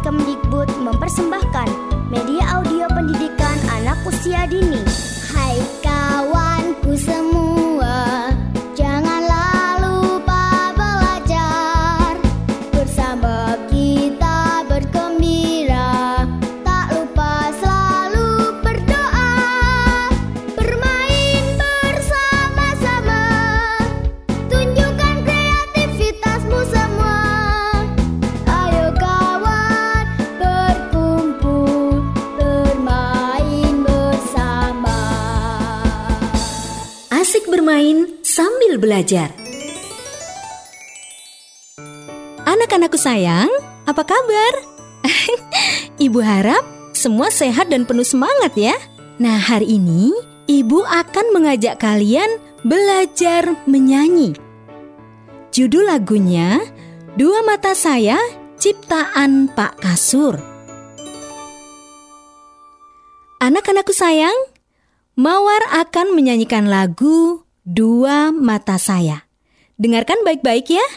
Kemdikbud mempersembahkan media audio pendidikan anak usia dini. Hai kawanku semua, janganlah lupa belajar. Bersama kita bergembira, tak lupa selalu berdoa. Bermain bersama-sama, tunjukkan kreativitasmu semua. Ayo kawan, berkumpul, bermain bersama. Asik bermain sambil belajar. Anak-anakku sayang, apa kabar? Ibu harap semua sehat dan penuh semangat ya. Nah, hari ini Ibu akan mengajak kalian belajar menyanyi. Judul lagunya Dua Mata Saya, ciptaan Pak Kasur. Anak-anakku sayang, Mawar akan menyanyikan lagu Dua Mata Saya. Dengarkan baik-baik ya.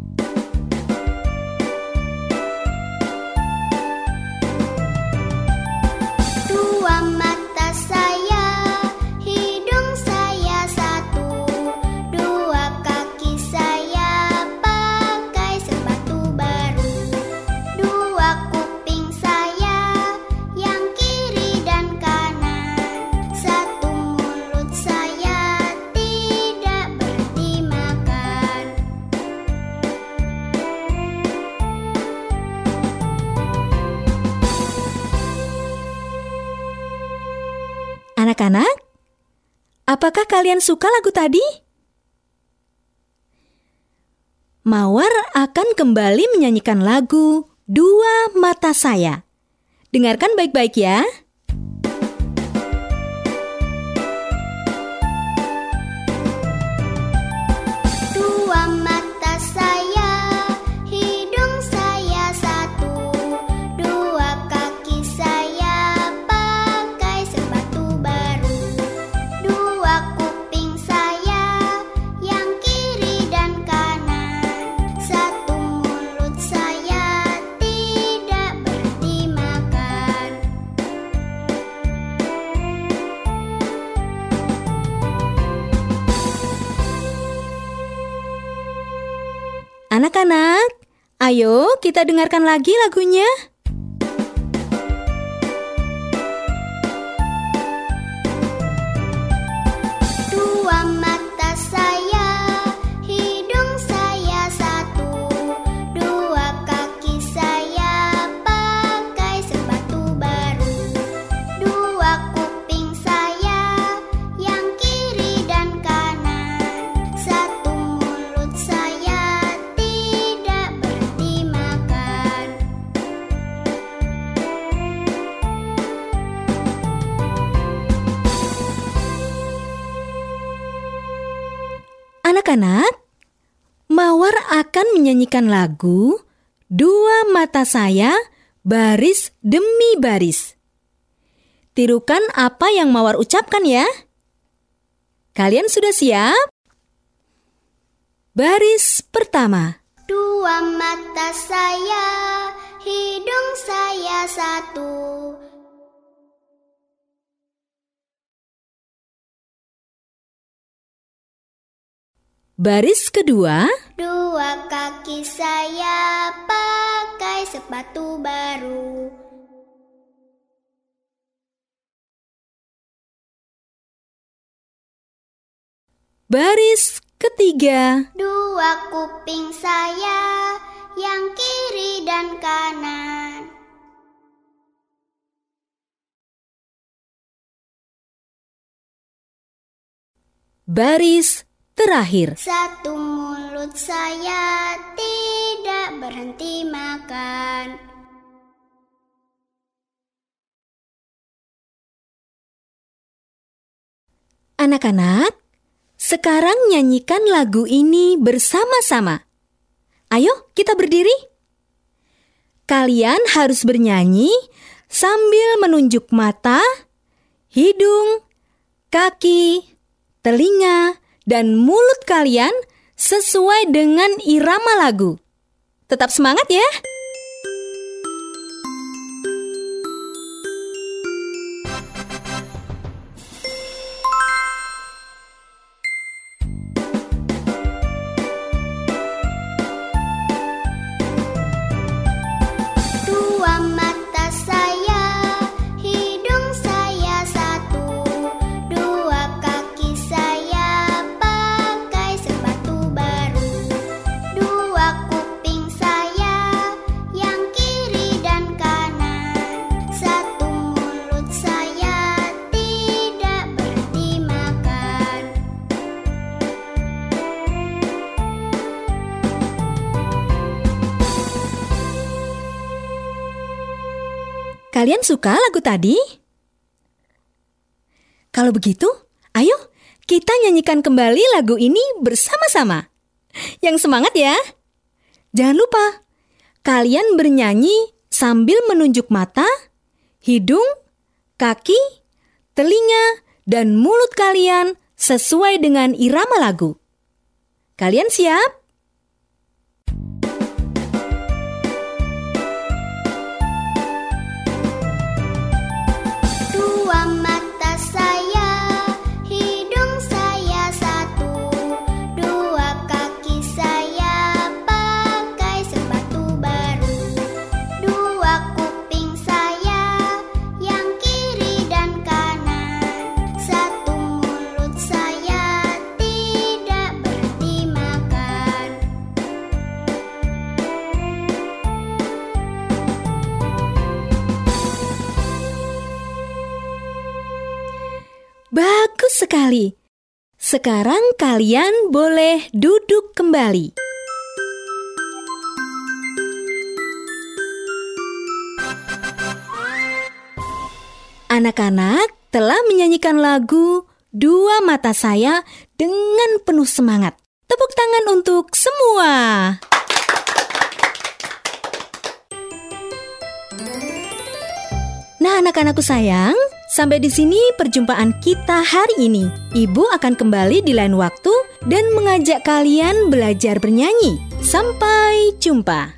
Dua mata saya, hidung saya satu, dua kaki saya pakai sepatu baru, dua kuping saya yang kiri dan kanan, satu mulut saya tidak berhenti makan. Anak-anak, apakah kalian suka lagu tadi? Mawar akan kembali menyanyikan lagu Dua Mata Saya. Dengarkan baik-baik ya. Dua mata saya, hidung saya satu, dua kaki saya pakai sepatu baru, dua kuping saya yang kiri dan kanan, satu mulut saya tidak berhenti makan. Anak-anak, ayo kita dengarkan lagi lagunya. Dua mata saya, hidung saya satu, dua kaki saya pakai sepatu baru, dua kuping saya yang kiri dan kanan, satu mulut saya tidak berhenti makan. Anak-anak, Mawar akan menyanyikan lagu Dua Mata Saya, baris demi baris. Tirukan apa yang Mawar ucapkan ya. Kalian sudah siap? Baris pertama. Dua mata saya, hidung saya satu. Baris kedua. Dua kaki saya pakai sepatu baru. Baris ketiga. Dua kuping saya yang kiri dan kanan. Baris terakhir. Satu mulut saya tidak berhenti makan. Anak-anak, sekarang nyanyikan lagu ini bersama-sama. Ayo kita berdiri. Kalian harus bernyanyi sambil menunjuk mata, hidung, kaki, telinga, dan mulut kalian sesuai dengan irama lagu. Tetap semangat ya! Kalian suka lagu tadi? Kalau begitu, ayo kita nyanyikan kembali lagu ini bersama-sama. Yang semangat ya. Jangan lupa, kalian bernyanyi sambil menunjuk mata, hidung, kaki, telinga, dan mulut kalian sesuai dengan irama lagu. Kalian siap? Dua mata saya, hidung saya satu, dua kaki saya pakai sepatu baru, dua kuping saya yang kiri dan kanan, satu mulut saya tidak berhenti makan. Bagus sekali. Sekarang kalian boleh duduk kembali. Anak-anak telah menyanyikan lagu Dua Mata Saya dengan penuh semangat. Tepuk tangan untuk semua. Nah, anak-anakku sayang, sampai di sini perjumpaan kita hari ini. Ibu akan kembali di lain waktu dan mengajak kalian belajar bernyanyi. Sampai jumpa.